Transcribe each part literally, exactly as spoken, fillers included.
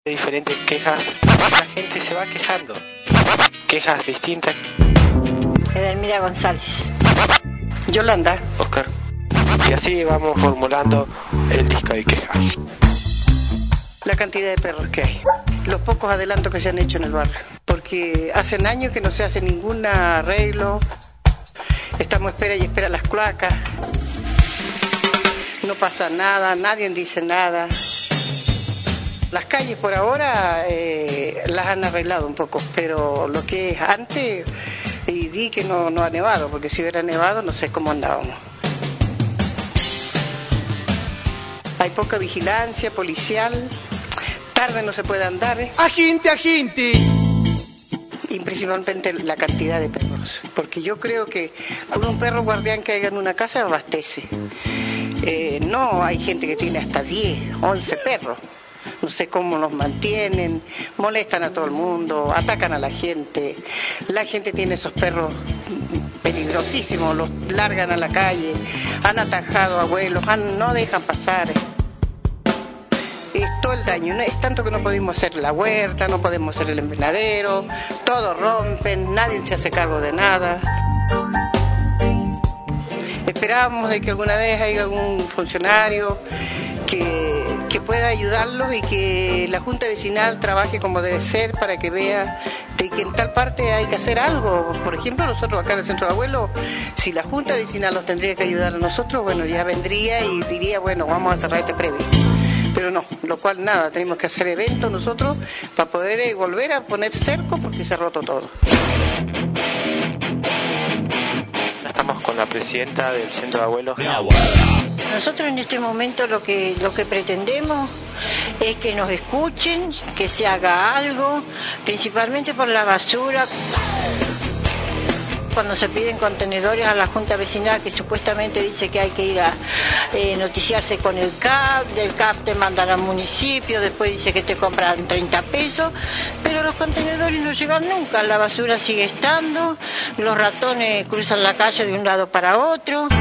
Diferentes quejas, la gente se va quejando, quejas distintas. Edelmira González. Yolanda. Oscar. Y así vamos formulando el disco de quejas. La cantidad de perros que hay, los pocos adelantos que se han hecho en el barrio, porque hacen años que no se hace ningún arreglo, estamos espera y espera las cloacas, no pasa nada, nadie dice nada. Las calles por ahora eh, las han arreglado un poco, pero lo que es antes, y di que no, no ha nevado, porque si hubiera nevado no sé cómo andábamos. Hay poca vigilancia policial, tarde no se puede andar. ¿eh? ¡Aginte, aginte! Y principalmente la cantidad de perros, porque yo creo que con un perro guardián que haya en una casa abastece. Eh, no, hay gente que tiene hasta diez, once perros. No sé cómo los mantienen, molestan a todo el mundo, atacan a la gente. La gente tiene esos perros peligrosísimos, los largan a la calle, han atajado a abuelos, han, no dejan pasar. Es todo el daño, ¿no? Es tanto que no podemos hacer la huerta, no podemos hacer el invernadero, todo rompen, nadie se hace cargo de nada. Esperábamos de que alguna vez haya algún funcionario que, que pueda ayudarlos y que la Junta Vecinal trabaje como debe ser para que vea de que en tal parte hay que hacer algo. Por ejemplo, nosotros acá en el Centro de Abuelos, si la Junta Vecinal nos tendría que ayudar a nosotros, bueno, ya vendría y diría, bueno, vamos a cerrar este predio. Pero no, lo cual nada, tenemos que hacer eventos nosotros para poder eh, volver a poner cerco porque se ha roto todo. Estamos con la presidenta del Centro de Abuelos. Nosotros en este momento lo que lo que pretendemos es que nos escuchen, que se haga algo, principalmente por la basura. Cuando se piden contenedores a la Junta Vecinal, que supuestamente dice que hay que ir a eh, noticiarse con el C A P, del C A P te mandan al municipio, después dice que te compran treinta pesos, pero los contenedores no llegan nunca, la basura sigue estando, los ratones cruzan la calle de un lado para otro.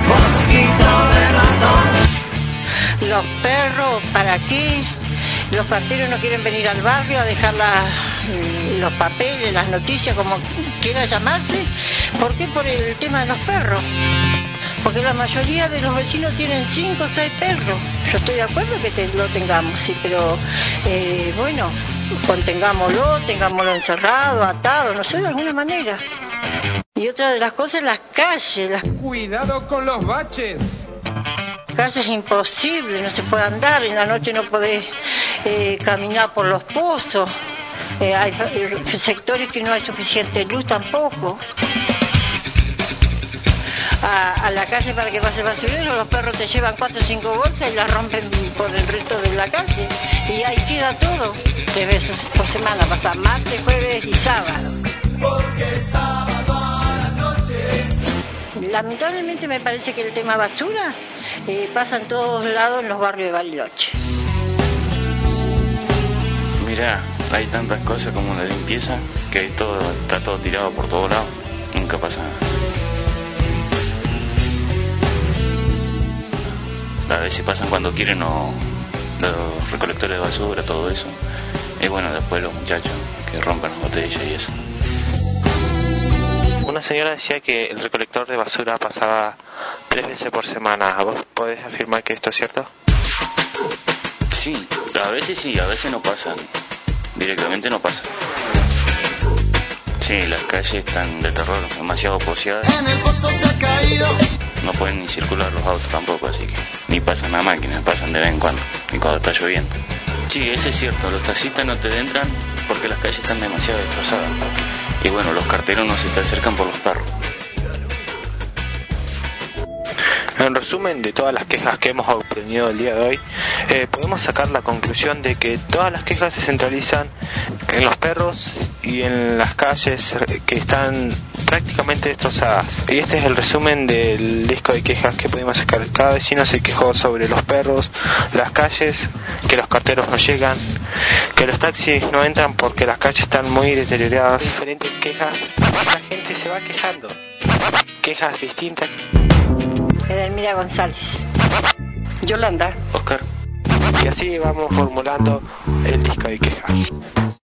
Los perros, ¿para qué? Los parteros no quieren venir al barrio a dejar la, los papeles, las noticias, como quiera llamarse. ¿Por qué? Por el tema de los perros. Porque la mayoría de los vecinos tienen cinco o seis perros. Yo estoy de acuerdo que te, lo tengamos, sí, pero eh, bueno, contengámoslo, tengámoslo encerrado, atado, no sé, de alguna manera. Y otra de las cosas, las calles. Las... Cuidado con los baches. Calles es imposible, no se puede andar, en la noche no podés eh, caminar por los pozos, eh, hay sectores que no hay suficiente luz tampoco. A, a la calle para que pase el basurero, los perros te llevan cuatro o cinco bolsas y las rompen por el resto de la calle, y ahí queda todo, tres veces por semana, pasa martes, jueves y sábado. Porque sábado a la noche. Lamentablemente me parece que el tema basura eh, pasa en todos lados en los barrios de Bariloche. Mirá, hay tantas cosas como la limpieza que hay todo, está todo tirado por todos lados, nunca pasa nada. A veces pasan cuando quieren o los recolectores de basura, todo eso. Y bueno, después los muchachos que rompen las botellas y eso. Una señora decía que el recolector de basura pasaba tres veces por semana. ¿Vos podés afirmar que esto es cierto? Sí, a veces sí, a veces no pasan. Directamente no pasan. Sí, las calles están de terror, demasiado poseadas. En el pozo se ha caído. No pueden ni circular los autos tampoco, así que ni pasan las máquinas, pasan de vez en cuando, y cuando está lloviendo. Sí, eso es cierto, los taxistas no te entran porque las calles están demasiado destrozadas. Y bueno, los carteros no se te acercan por los perros. En resumen de todas las quejas que hemos obtenido el día de hoy, eh, podemos sacar la conclusión de que todas las quejas se centralizan en los perros y en las calles que están prácticamente destrozadas. Y este es el resumen del disco de quejas que pudimos sacar. Cada vecino se quejó sobre los perros, las calles, que los carteros no llegan, que los taxis no entran porque las calles están muy deterioradas. Diferentes quejas, la gente se va quejando, quejas distintas. Edelmira González. Yolanda. Oscar. Y así vamos formulando el disco de quejas.